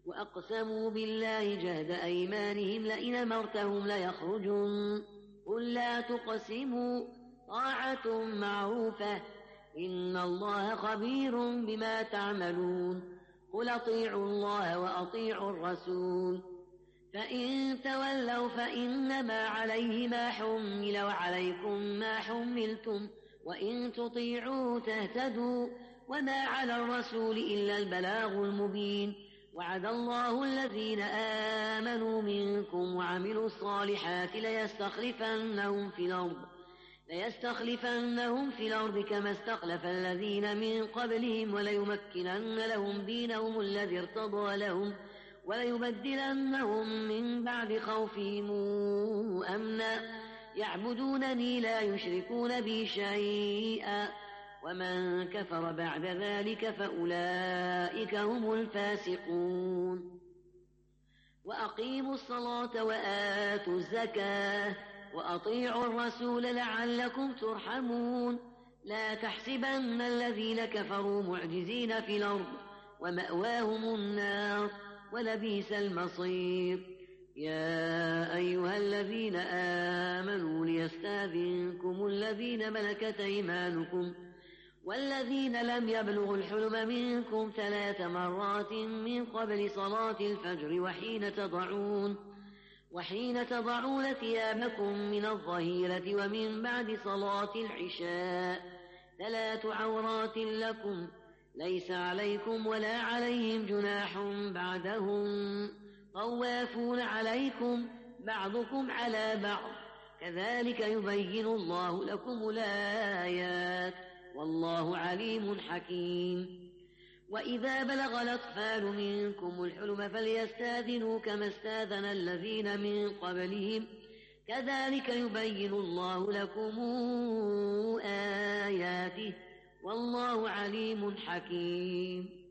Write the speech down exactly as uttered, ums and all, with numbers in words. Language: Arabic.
وأقسموا بالله جهد أيمانهم لئن أمرتهم ليخرجون قل لا تقسموا طاعة معروفة إن الله خبير بما تعملون قل أطيعوا الله وأطيعوا الرسول فإن تولوا فإنما عليه ما حمل وعليكم ما حملتم وإن تطيعوا تهتدوا وما على الرسول إلا البلاغ المبين وعد الله الذين آمنوا منكم وعملوا الصالحات ليستخلفنهم في الأرض ليستخلفنهم في الأرض كما استخلف الذين من قبلهم وليمكنن لهم دينهم الذي ارتضى لهم وليبدلنهم من بعد خوفهم أمنا يعبدونني لا يشركون بي شيئا ومن كفر بعد ذلك فأولئك هم الفاسقون وأقيموا الصلاة وآتوا الزكاة وأطيعوا الرسول لعلكم ترحمون لا تحسبن الذين كفروا معجزين في الأرض ومأواهم النار ولبئس المصير يا أيها الذين آمنوا ليستأذنكم الذين ملكت أيمانكم والذين لم يبلغوا الحلم منكم ثلاث مرات من قبل صلاة الفجر وحين تضعون وحين تضعون ثيابكم من الظهيرة ومن بعد صلاة العشاء ثلاث عورات لكم ليس عليكم ولا عليهم جناح بعدهم طوافون عليكم بعضكم على بعض كذلك يبين الله لكم الآيات والله عليم حكيم وإذا بلغ الأطفال منكم الحلم فليستاذنوا كما استاذن الذين من قبلهم كذلك يبين الله لكم آياته والله عليم حكيم